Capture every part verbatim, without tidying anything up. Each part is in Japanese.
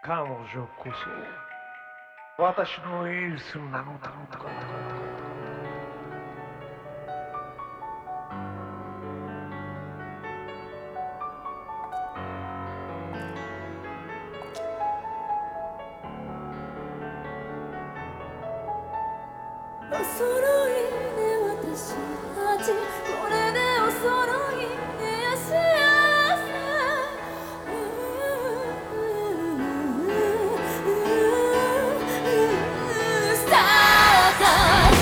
彼女こそ私のエースなのだろうか。 お揃いね私たち、これでお揃いね幸せ。スタート。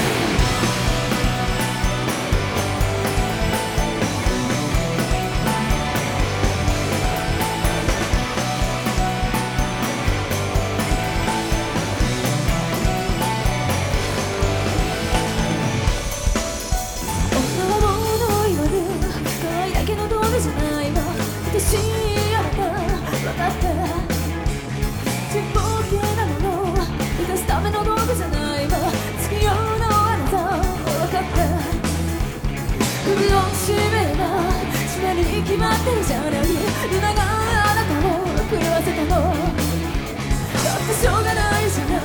私あなた分かった。ちっぽけなもの生かすための道具じゃないわ。月夜のあなた分かった。首を絞めれば締めに決まってるじゃない。ルナがあなたを狂わせたのだってしょうがないじゃない。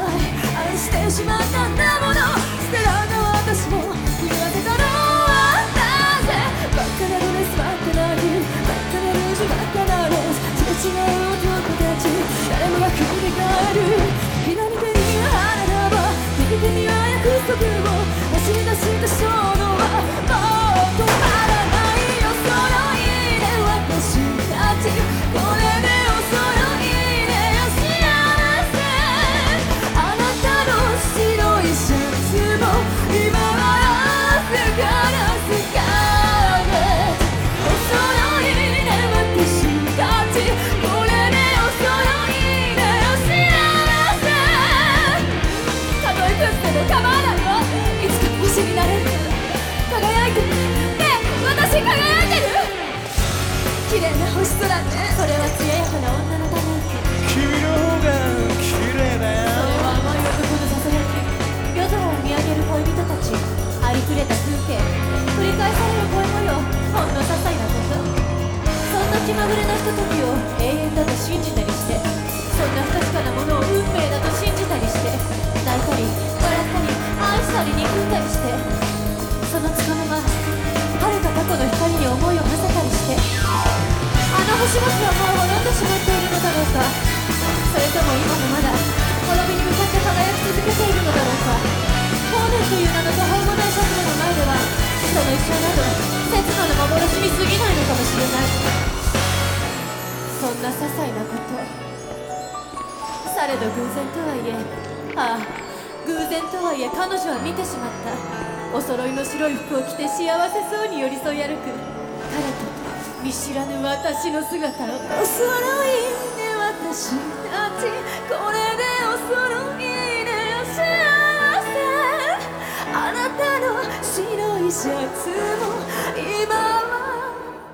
愛してしまったんだもの。捨てられた私も狂わせたのはなぜ。バカなドレスばっかなりバカなルージュばっかなローズ。すれ違う男たち誰もが振り返る。左手には花束右手には約束を走り出した衝動はもう止まらないお揃いで私たち。これでお揃いで幸せ。あなたの白いシャツも今は明日からスカーレット。お揃いで私たち。これでお揃いで幸せ。たとえクズでも構わないわ。いつか星になれる。輝いてるねえ私輝いてる。綺麗な星空ね。それは艶やかな女のため。 君の方が綺麗だよ。 それは甘い男のささやき。夜空を見上げる恋人たち。ありふれた風景繰り返される恋模様。ほんの些細なこと。そんな気まぐれなひとときを永遠だと信じたりして。そんな不確かなものを運命だと信じたりして。泣いたり笑ったり愛したり憎んだりして。そのつかの間遥か過去の光に思いを馳せたりして。あの星々はもう滅んでしまっているのだろうか。それとも今もまだ滅びに向かって輝き続けているのだろうか。光年という名の途方もない尺度の前ではその一生など刹那の幻に過ぎないのかもしれない。そんな些細なことされど偶然とはいえ、ああ偶然とはいえ彼女は見てしまった。お揃いの白い服を着て幸せそうに寄り添い歩く彼と見知らぬ私の姿を。お揃いで私たち。これでお揃いで幸せ。あなたの白いシャツも今は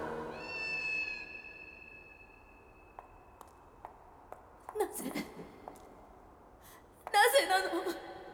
なぜなぜなの。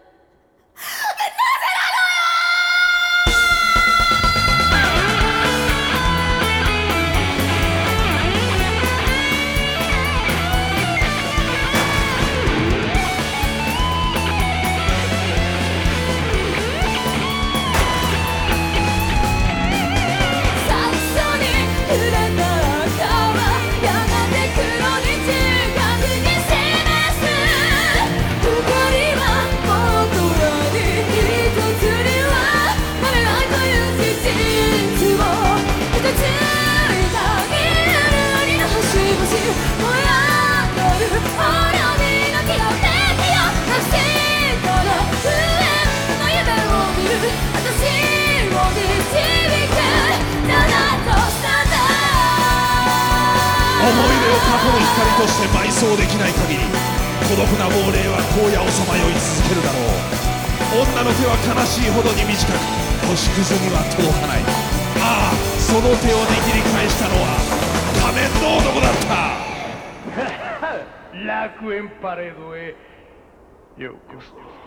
思い出を過去の光として埋葬できない限り孤独な亡霊は荒野をさまよい続けるだろう。女の手は悲しいほどに短く星屑には届かない。ああその手を握り返したのは仮面の男だった。 楽園パレードへようこそ。